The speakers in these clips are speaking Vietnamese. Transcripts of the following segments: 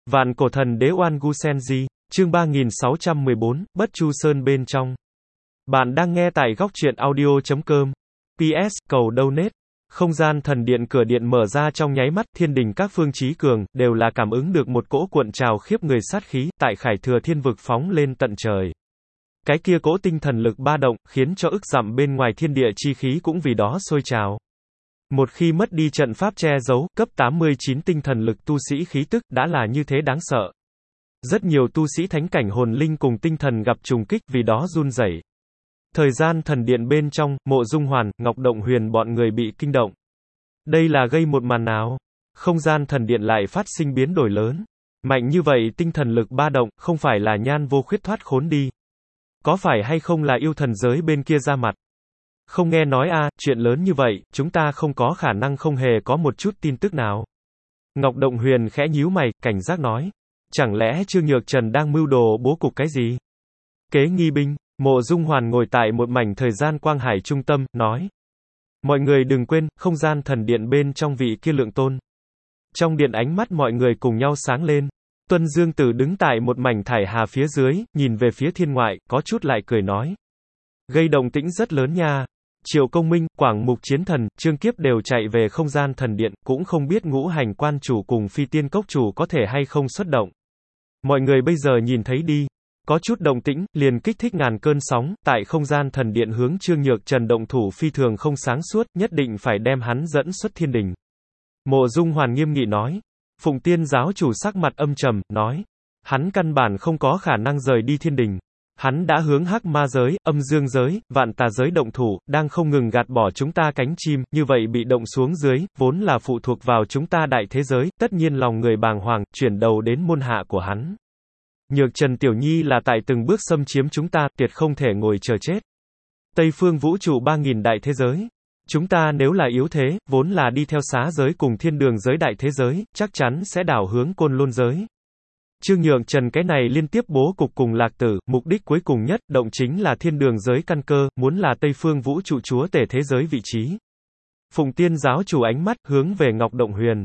Vạn cổ thần đế Oan Gu Senji, chương 3614, Bất Chu Sơn bên trong. Bạn đang nghe tại góc truyện audio.com. PS, cầu donate. Không gian thần điện cửa điện mở ra trong nháy mắt, thiên đình các phương chí cường, đều là cảm ứng được một cỗ cuộn trào khiếp người sát khí, tại Khải Thừa Thiên vực phóng lên tận trời. Cái kia cỗ tinh thần lực ba động, khiến cho ức dặm bên ngoài thiên địa chi khí cũng vì đó sôi trào. Một khi mất đi trận pháp che giấu, cấp 89 tinh thần lực tu sĩ khí tức, đã là như thế đáng sợ. Rất nhiều tu sĩ thánh cảnh hồn linh cùng tinh thần gặp trùng kích, vì đó run rẩy. Thời gian thần điện bên trong, Mộ Dung Hoàn, Ngọc Động Huyền bọn người bị kinh động. Đây là gây một màn nào? Không gian thần điện lại phát sinh biến đổi lớn. Mạnh như vậy tinh thần lực ba động, không phải là Nhan Vô Khuyết thoát khốn đi. Có phải hay không là yêu thần giới bên kia ra mặt? Không nghe nói chuyện lớn như vậy, chúng ta không có khả năng không hề có một chút tin tức nào. Ngọc Động Huyền khẽ nhíu mày, cảnh giác nói. Chẳng lẽ Trương Nhược Trần đang mưu đồ bố cục cái gì? Kế nghi binh, Mộ Dung Hoàn ngồi tại một mảnh thời gian quang hải trung tâm, nói. Mọi người đừng quên, không gian thần điện bên trong vị kia lượng tôn. Trong điện ánh mắt mọi người cùng nhau sáng lên. Tuân Dương Tử đứng tại một mảnh thải hà phía dưới, nhìn về phía thiên ngoại, có chút lại cười nói. Gây động tĩnh rất lớn nha. Triệu Công Minh, Quảng Mục Chiến Thần, Trương Kiếp đều chạy về không gian thần điện, cũng không biết Ngũ Hành Quan chủ cùng Phi Tiên Cốc chủ có thể hay không xuất động. Mọi người bây giờ nhìn thấy đi. Có chút động tĩnh, liền kích thích ngàn cơn sóng, tại không gian thần điện hướng Trương Nhược Trần động thủ phi thường không sáng suốt, nhất định phải đem hắn dẫn xuất thiên đình. Mộ Dung Hoàn nghiêm nghị nói. Phụng Tiên giáo chủ sắc mặt âm trầm, nói. Hắn căn bản không có khả năng rời đi thiên đình. Hắn đã hướng Hắc Ma giới, Âm Dương giới, Vạn Tà giới động thủ, đang không ngừng gạt bỏ chúng ta cánh chim, như vậy bị động xuống dưới, vốn là phụ thuộc vào chúng ta đại thế giới, tất nhiên lòng người bàng hoàng, chuyển đầu đến môn hạ của hắn. Nhược Trần Tiểu Nhi là tại từng bước xâm chiếm chúng ta, tuyệt không thể ngồi chờ chết. Tây phương vũ trụ 3000 đại thế giới. Chúng ta nếu là yếu thế, vốn là đi theo xá giới cùng thiên đường giới đại thế giới, chắc chắn sẽ đảo hướng Côn Lôn giới. Trương Nhược Trần cái này liên tiếp bố cục cùng Lạc Tử, mục đích cuối cùng nhất, động chính là thiên đường giới căn cơ, muốn là Tây phương vũ trụ chúa tể thế giới vị trí. Phụng Tiên giáo chủ ánh mắt, hướng về Ngọc Động Huyền.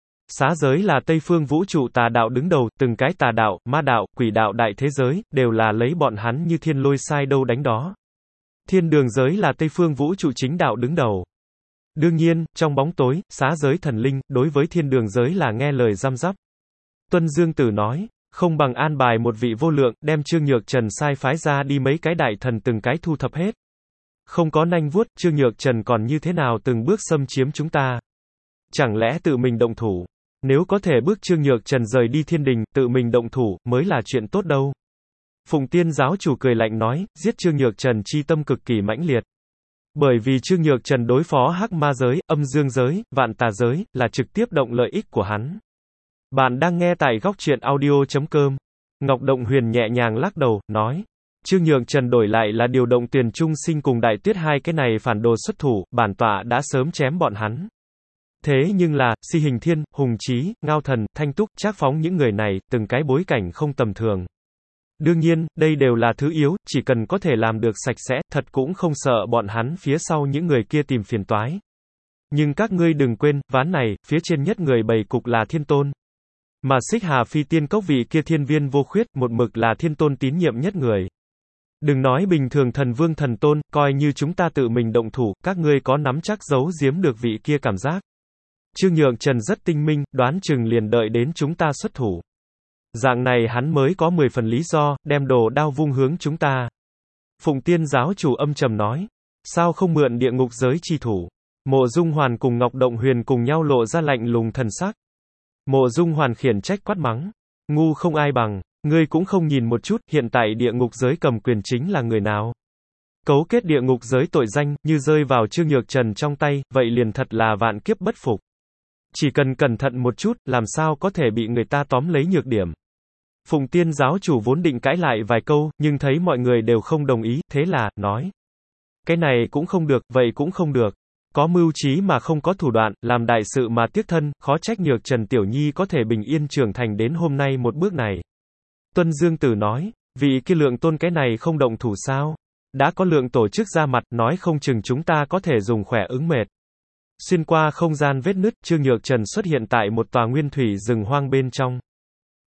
Xá giới là Tây phương vũ trụ tà đạo đứng đầu, từng cái tà đạo, ma đạo, quỷ đạo đại thế giới, đều là lấy bọn hắn như thiên lôi sai đâu đánh đó. Thiên đường giới là Tây phương vũ trụ chính đạo đứng đầu. Đương nhiên, trong bóng tối, xá giới thần linh, đối với thiên đường giới là nghe lời răm rắp. Tuân Dương Tử nói, không bằng an bài một vị vô lượng, đem Trương Nhược Trần sai phái ra đi mấy cái đại thần từng cái thu thập hết. Không có nanh vuốt, Trương Nhược Trần còn như thế nào từng bước xâm chiếm chúng ta? Chẳng lẽ tự mình động thủ? Nếu có thể bước Trương Nhược Trần rời đi thiên đình, tự mình động thủ, mới là chuyện tốt đâu. Phụng Tiên giáo chủ cười lạnh nói, giết Trương Nhược Trần chi tâm cực kỳ mãnh liệt. Bởi vì Trương Nhược Trần đối phó Hắc Ma giới, Âm Dương giới, Vạn Tà giới, là trực tiếp động lợi ích của hắn. Bạn đang nghe tại góc truyện audio.com. Ngọc Động Huyền nhẹ nhàng lắc đầu, nói. Trương Nhược Trần đổi lại là điều động Tuyền Trung Sinh cùng Đại Tuyết hai cái này phản đồ xuất thủ, bản tọa đã sớm chém bọn hắn. Thế nhưng là, Si Hình Thiên, Hùng Chí, Ngao Thần, Thanh Túc, Trác Phóng những người này, từng cái bối cảnh không tầm thường. Đương nhiên, đây đều là thứ yếu, chỉ cần có thể làm được sạch sẽ, thật cũng không sợ bọn hắn phía sau những người kia tìm phiền toái. Nhưng các ngươi đừng quên, ván này, phía trên nhất người bày cục là Thiên Tôn. Mà Xích Hà Phi Tiên Cốc vị kia Thiên Viên Vô Khuyết, một mực là Thiên Tôn tín nhiệm nhất người. Đừng nói bình thường thần vương thần tôn, coi như chúng ta tự mình động thủ, các ngươi có nắm chắc giấu giếm được vị kia cảm giác. Trương Nhược Trần rất tinh minh, đoán chừng liền đợi đến chúng ta xuất thủ. Dạng này hắn mới có 10 phần lý do, đem đồ đao vung hướng chúng ta. Phụng Tiên giáo chủ âm trầm nói. Sao không mượn địa ngục giới chi thủ? Mộ Dung Hoàn cùng Ngọc Động Huyền cùng nhau lộ ra lạnh lùng thần sắc. Mộ Dung Hoàn khiển trách quát mắng. Ngu không ai bằng, ngươi cũng không nhìn một chút, hiện tại địa ngục giới cầm quyền chính là người nào? Cấu kết địa ngục giới tội danh, như rơi vào Trương Nhược Trần trong tay, vậy liền thật là vạn kiếp bất phục. Chỉ cần cẩn thận một chút, làm sao có thể bị người ta tóm lấy nhược điểm. Phụng Tiên giáo chủ vốn định cãi lại vài câu, nhưng thấy mọi người đều không đồng ý, thế là, nói. Cái này cũng không được, vậy cũng không được. Có mưu trí mà không có thủ đoạn, làm đại sự mà tiếc thân, khó trách Nhược Trần Tiểu Nhi có thể bình yên trưởng thành đến hôm nay một bước này. Tuân Dương Tử nói, vị kia lượng tôn cái này không động thủ sao? Đã có lượng tổ chức ra mặt, nói không chừng chúng ta có thể dùng khỏe ứng mệt. Xuyên qua không gian vết nứt, Trương Nhược Trần xuất hiện tại một tòa nguyên thủy rừng hoang bên trong.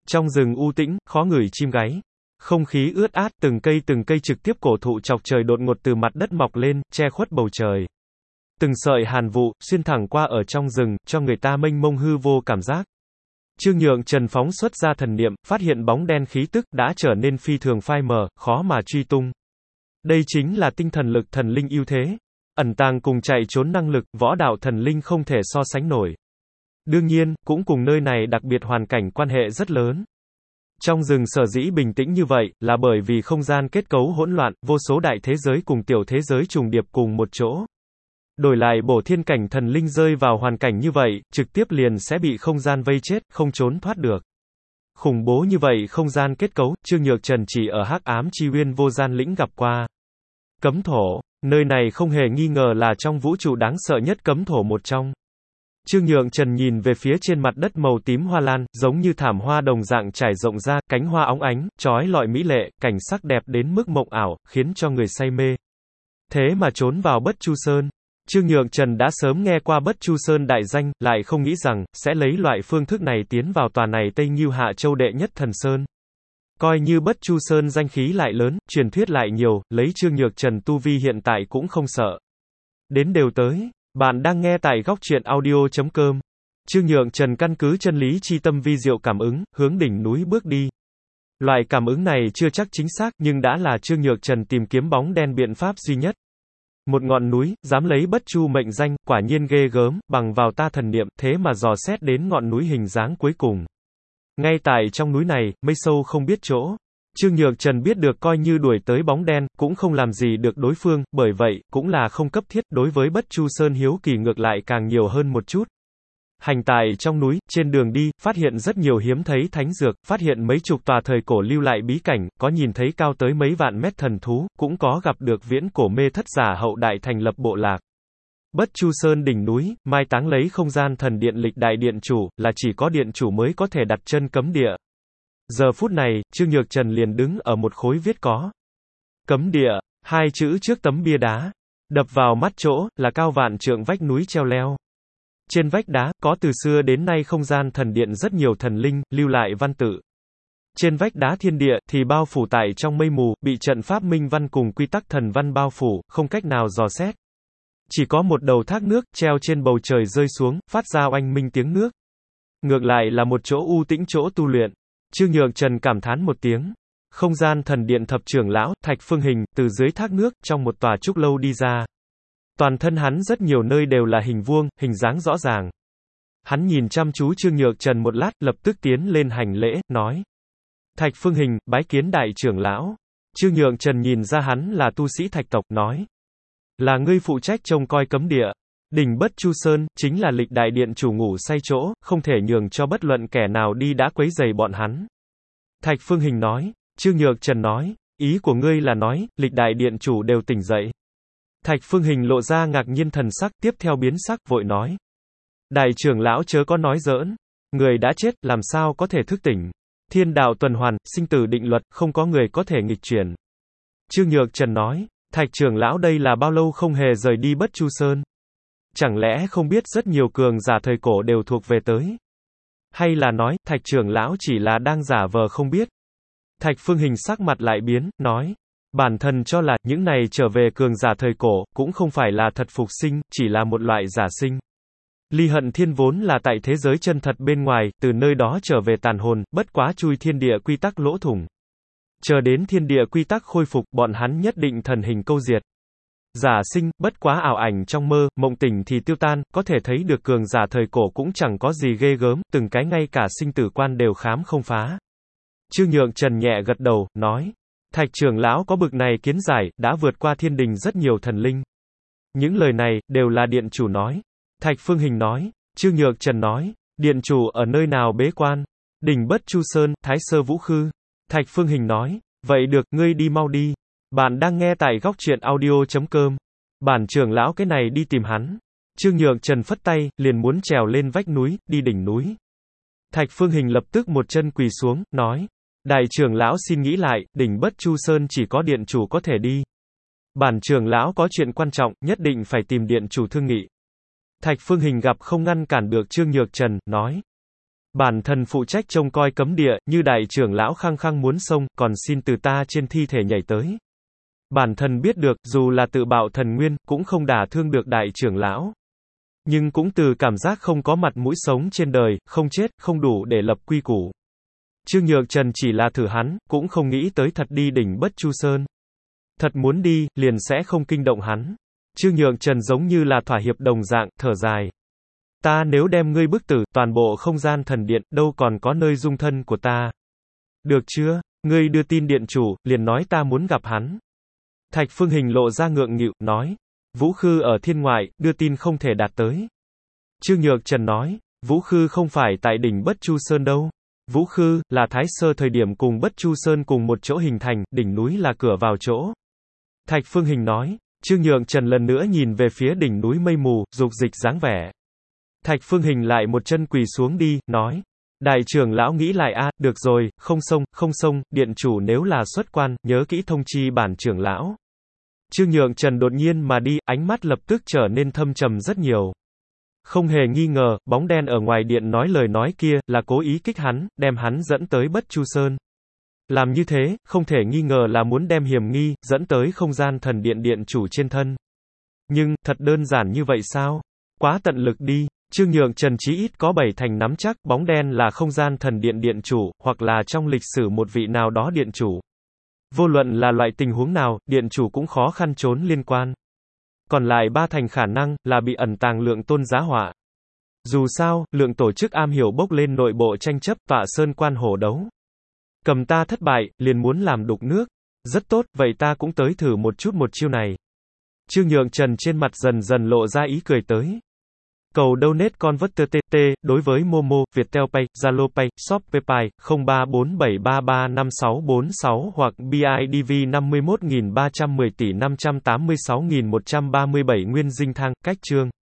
Trong rừng u tĩnh, khó ngửi chim gáy. Không khí ướt át, từng cây trực tiếp cổ thụ chọc trời đột ngột từ mặt đất mọc lên, che khuất bầu trời. Từng sợi hàn vụ, xuyên thẳng qua ở trong rừng, cho người ta mênh mông hư vô cảm giác. Trương Nhượng Trần phóng xuất ra thần niệm, phát hiện bóng đen khí tức, đã trở nên phi thường phai mờ, khó mà truy tung. Đây chính là tinh thần lực thần linh ưu thế. Ẩn tàng cùng chạy trốn năng lực, võ đạo thần linh không thể so sánh nổi. Đương nhiên, cũng cùng nơi này đặc biệt hoàn cảnh quan hệ rất lớn. Trong rừng sở dĩ bình tĩnh như vậy, là bởi vì không gian kết cấu hỗn loạn, vô số đại thế giới cùng tiểu thế giới trùng điệp cùng một chỗ. Đổi lại bổ thiên cảnh thần linh rơi vào hoàn cảnh như vậy, trực tiếp liền sẽ bị không gian vây chết, không trốn thoát được. Khủng bố như vậy không gian kết cấu, Trương Nhược Trần chỉ ở Hắc Ám Chi Uyên Vô Gian Lĩnh gặp qua. Cấm thổ, nơi này không hề nghi ngờ là trong vũ trụ đáng sợ nhất cấm thổ một trong. Trương Nhượng Trần nhìn về phía trên mặt đất màu tím hoa lan, giống như thảm hoa đồng dạng trải rộng ra, cánh hoa óng ánh, chói lọi mỹ lệ, cảnh sắc đẹp đến mức mộng ảo, khiến cho người say mê. Thế mà trốn vào Bất Chu Sơn. Trương Nhượng Trần đã sớm nghe qua Bất Chu Sơn đại danh, lại không nghĩ rằng, sẽ lấy loại phương thức này tiến vào tòa này Tây Ngưu Hạ Châu đệ nhất thần Sơn. Coi như Bất Chu Sơn danh khí lại lớn, truyền thuyết lại nhiều, lấy Trương Nhược Trần tu vi hiện tại cũng không sợ. Đến đều tới. Bạn đang nghe tại góc truyện audio.com. Trương Nhượng Trần căn cứ chân lý chi tâm vi diệu cảm ứng, hướng đỉnh núi bước đi. Loại cảm ứng này chưa chắc chính xác, nhưng đã là Trương Nhược Trần tìm kiếm bóng đen biện pháp duy nhất. Một ngọn núi, dám lấy Bất Chu mệnh danh, quả nhiên ghê gớm, bằng vào ta thần niệm, thế mà dò xét đến ngọn núi hình dáng cuối cùng. Ngay tại trong núi này, mây sâu không biết chỗ. Trương Nhược Trần biết được coi như đuổi tới bóng đen, cũng không làm gì được đối phương, bởi vậy, cũng là không cấp thiết, đối với Bất Chu Sơn hiếu kỳ ngược lại càng nhiều hơn một chút. Hành tại trong núi, trên đường đi, phát hiện rất nhiều hiếm thấy thánh dược, phát hiện mấy chục tòa thời cổ lưu lại bí cảnh, có nhìn thấy cao tới mấy vạn mét thần thú, cũng có gặp được viễn cổ mê thất giả hậu đại thành lập bộ lạc. Bất Chu Sơn đỉnh núi, mai táng lấy không gian thần điện lịch đại điện chủ, là chỉ có điện chủ mới có thể đặt chân cấm địa. Giờ phút này, Trương Nhược Trần liền đứng ở một khối viết có cấm địa, hai chữ trước tấm bia đá. Đập vào mắt chỗ, là cao vạn trượng vách núi treo leo. Trên vách đá, có từ xưa đến nay không gian thần điện rất nhiều thần linh, lưu lại văn tự. Trên vách đá thiên địa, thì bao phủ tại trong mây mù, bị trận pháp minh văn cùng quy tắc thần văn bao phủ, không cách nào dò xét. Chỉ có một đầu thác nước, treo trên bầu trời rơi xuống, phát ra oanh minh tiếng nước. Ngược lại là một chỗ u tĩnh chỗ tu luyện. Trương Nhượng Trần cảm thán một tiếng. Không gian thần điện thập trưởng lão, Thạch Phương Hình, từ dưới thác nước, trong một tòa trúc lâu đi ra. Toàn thân hắn rất nhiều nơi đều là hình vuông, hình dáng rõ ràng. Hắn nhìn chăm chú Trương Nhược Trần một lát, lập tức tiến lên hành lễ, nói. Thạch Phương Hình, bái kiến đại trưởng lão. Trương Nhượng Trần nhìn ra hắn là tu sĩ Thạch tộc, nói. Là ngươi phụ trách trông coi cấm địa. Đỉnh Bất Chu Sơn, chính là lịch đại điện chủ ngủ say chỗ, không thể nhường cho bất luận kẻ nào đi đã quấy rầy bọn hắn. Thạch Phương Hình nói. Trương Nhược Trần nói. Ý của ngươi là nói, lịch đại điện chủ đều tỉnh dậy. Thạch Phương Hình lộ ra ngạc nhiên thần sắc, tiếp theo biến sắc, vội nói. Đại trưởng lão chớ có nói giỡn. Người đã chết, làm sao có thể thức tỉnh. Thiên đạo tuần hoàn, sinh tử định luật, không có người có thể nghịch chuyển. Trương Nhược Trần nói. Thạch trưởng lão đây là bao lâu không hề rời đi Bất Chu Sơn? Chẳng lẽ không biết rất nhiều cường giả thời cổ đều thuộc về tới? Hay là nói, Thạch trưởng lão chỉ là đang giả vờ không biết? Thạch Phương Hình sắc mặt lại biến, nói. Bản thân cho là, những này trở về cường giả thời cổ, cũng không phải là thật phục sinh, chỉ là một loại giả sinh. Ly Hận Thiên vốn là tại thế giới chân thật bên ngoài, từ nơi đó trở về tàn hồn, bất quá chui thiên địa quy tắc lỗ thủng. Chờ đến thiên địa quy tắc khôi phục, bọn hắn nhất định thần hình câu diệt. Giả sinh, bất quá ảo ảnh trong mơ, mộng tỉnh thì tiêu tan, có thể thấy được cường giả thời cổ cũng chẳng có gì ghê gớm, từng cái ngay cả sinh tử quan đều khám không phá. Trương Nhượng Trần nhẹ gật đầu, nói. Thạch trưởng lão có bực này kiến giải, đã vượt qua thiên đình rất nhiều thần linh. Những lời này, đều là điện chủ nói. Thạch Phương Hình nói. Trương Nhược Trần nói. Điện chủ ở nơi nào bế quan? Đỉnh Bất Chu Sơn, Thái Sơ Vũ Khư. Thạch Phương Hình nói. Vậy được, ngươi đi mau đi. Bạn đang nghe tại góc truyện audio.com. Bản trưởng lão cái này đi tìm hắn. Trương Nhượng Trần phất tay, liền muốn trèo lên vách núi, đi đỉnh núi. Thạch Phương Hình lập tức một chân quỳ xuống, nói. Đại trưởng lão xin nghĩ lại, đỉnh Bất Chu Sơn chỉ có điện chủ có thể đi. Bản trưởng lão có chuyện quan trọng, nhất định phải tìm điện chủ thương nghị. Thạch Phương Hình gặp không ngăn cản được Trương Nhược Trần, nói. Bản thần phụ trách trông coi cấm địa, như đại trưởng lão khăng khăng muốn xông, còn xin từ ta trên thi thể nhảy tới. Bản thần biết được, dù là tự bạo thần nguyên, cũng không đả thương được đại trưởng lão. Nhưng cũng từ cảm giác không có mặt mũi sống trên đời, không chết, không đủ để lập quy củ. Trương Nhược Trần chỉ là thử hắn, cũng không nghĩ tới thật đi đỉnh Bất Chu Sơn. Thật muốn đi, liền sẽ không kinh động hắn. Trương Nhược Trần giống như là thỏa hiệp đồng dạng, thở dài. Ta nếu đem ngươi bức tử, toàn bộ không gian thần điện, đâu còn có nơi dung thân của ta. Được chưa? Ngươi đưa tin điện chủ, liền nói ta muốn gặp hắn. Thạch Phương Hình lộ ra ngượng nghịu, nói. Vũ Khư ở thiên ngoại, đưa tin không thể đạt tới. Trương Nhược Trần nói. Vũ Khư không phải tại đỉnh Bất Chu Sơn đâu. Vũ Khư, là Thái Sơ thời điểm cùng Bất Chu Sơn cùng một chỗ hình thành, đỉnh núi là cửa vào chỗ. Thạch Phương Hình nói. Trương Nhược Trần lần nữa nhìn về phía đỉnh núi mây mù, dục dịch dáng vẻ. Thạch Phương Hình lại một chân quỳ xuống đi, nói. Đại trưởng lão nghĩ lại a, được rồi, không xông, điện chủ nếu là xuất quan, nhớ kỹ thông chi bản trưởng lão. Trương Nhược Trần đột nhiên mà đi, ánh mắt lập tức trở nên thâm trầm rất nhiều. Không hề nghi ngờ, bóng đen ở ngoài điện nói lời nói kia, là cố ý kích hắn, đem hắn dẫn tới Bất Chu Sơn. Làm như thế, không thể nghi ngờ là muốn đem hiểm nghi, dẫn tới không gian thần điện điện chủ trên thân. Nhưng, thật đơn giản như vậy sao? Quá tận lực đi. Trương Nhược Trần chí ít có 7 thành nắm chắc, bóng đen là không gian thần điện điện chủ, hoặc là trong lịch sử một vị nào đó điện chủ. Vô luận là loại tình huống nào, điện chủ cũng khó khăn trốn liên quan. Còn lại 3 thành khả năng, là bị ẩn tàng Lượng Tôn giá họa. Dù sao, Lượng tổ chức am hiểu bốc lên nội bộ tranh chấp, tọa sơn quan hổ đấu. Cầm ta thất bại, liền muốn làm đục nước. Rất tốt, vậy ta cũng tới thử một chút một chiêu này. Trương Nhược Trần trên mặt dần dần lộ ra ý cười tới. Cầu donate converter TT, đối với Momo, Viettel Pay, Zalo Pay, Shopee Pay, 0347335646 hoặc BIDV 51.310 tỷ 586.137 Nguyên Dinh Thang, cách chương.